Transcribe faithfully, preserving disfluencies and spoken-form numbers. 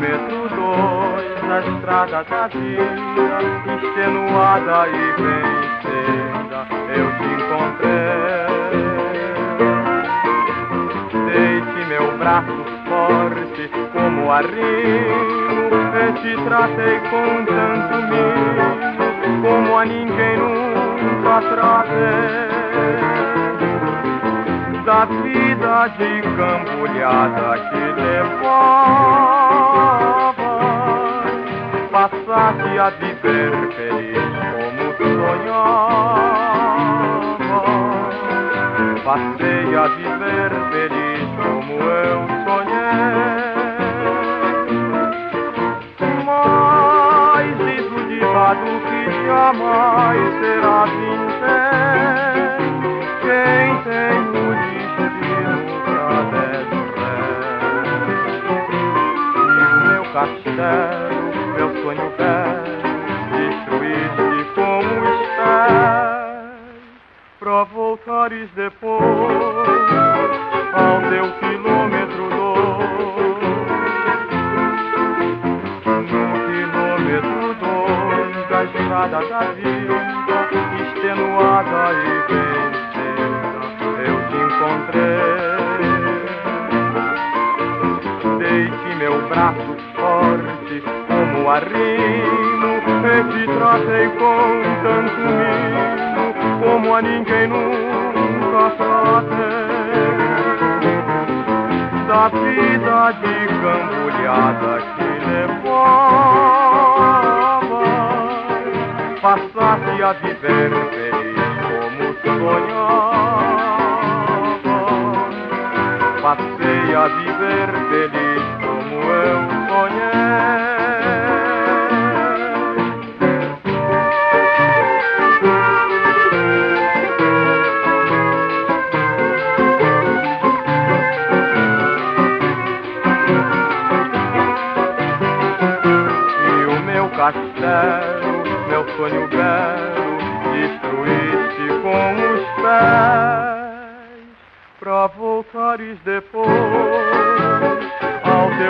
quilômetro dois, a estrada da vida, extenuada e vencida, eu te encontrei. Dei-te meu braço forte como arrimo, e te tratei com tanto mimo, como a ninguém nunca tratei. Da vida de cambulhada que levava, passaste a viver feliz como sonhava. Passei a viver feliz como eu sonhei. Mas isso de lado que jamais será vintém. Quem tem o destino pra descer. E o meu castelo, meu sonho velho, destruíste como espécie, pra voltares depois ao teu quilômetro dois. No quilômetro dois da estrada da vida, extenuada e vencida, eu te encontrei. Dei-te meu braço forte como arrimo, e te tratei com tanto mimo, como a ninguém nunca tratei. Da vida de cambulhada que levava, passaste a viver feliz como sonhava. Passei a viver feliz como eu sonhei. Castelo, meu sonho belo, destruíste com os pés, pra voltares depois ao